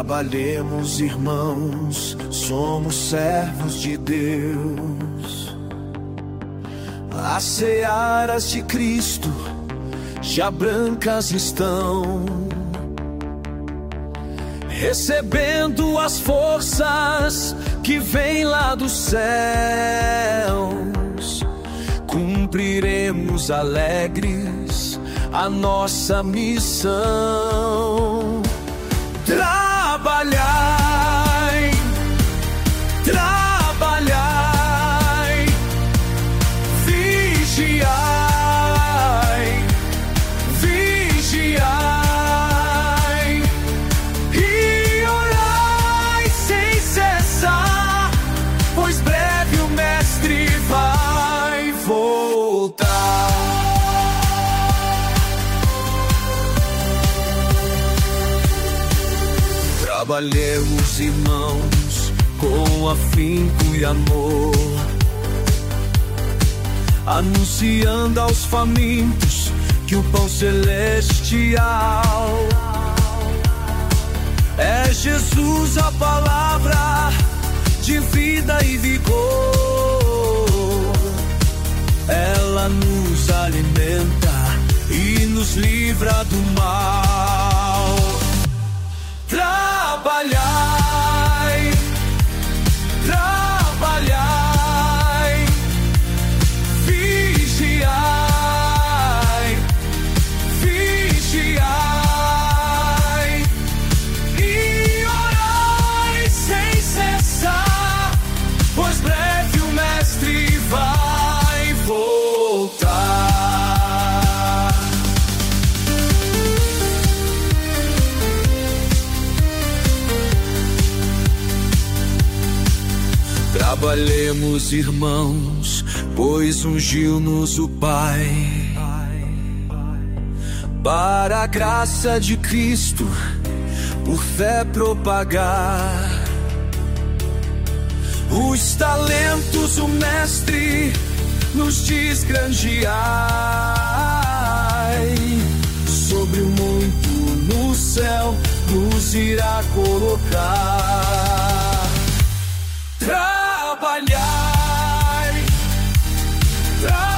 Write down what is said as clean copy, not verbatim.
Trabalhemos, irmãos, somos servos de Deus. As searas de Cristo já brancas estão, recebendo as forças que vêm lá dos céus. Cumpriremos alegres a nossa missão. Trabalhai, trabalhai, vigiai, vigiai, e orai sem cessar, pois breve o Mestre vai voltar. Trabalhemos, irmãos, com afinco e amor, anunciando aos famintos que o pão celestial é Jesus, a palavra de vida e vigor. Ela nos alimenta e nos livra do mal. Trabalhai, trabalhai, vigiai, vigiai, e orai sem cessar, pois breve o Mestre vai voltar. Trabalhemos, irmãos, pois ungiu-nos o Pai, para a graça de Cristo, por fé propagar os talentos. O Mestre nos diz: granjeai, sobre o muito no céu nos irá colocar. Trabalhai, trabalhai.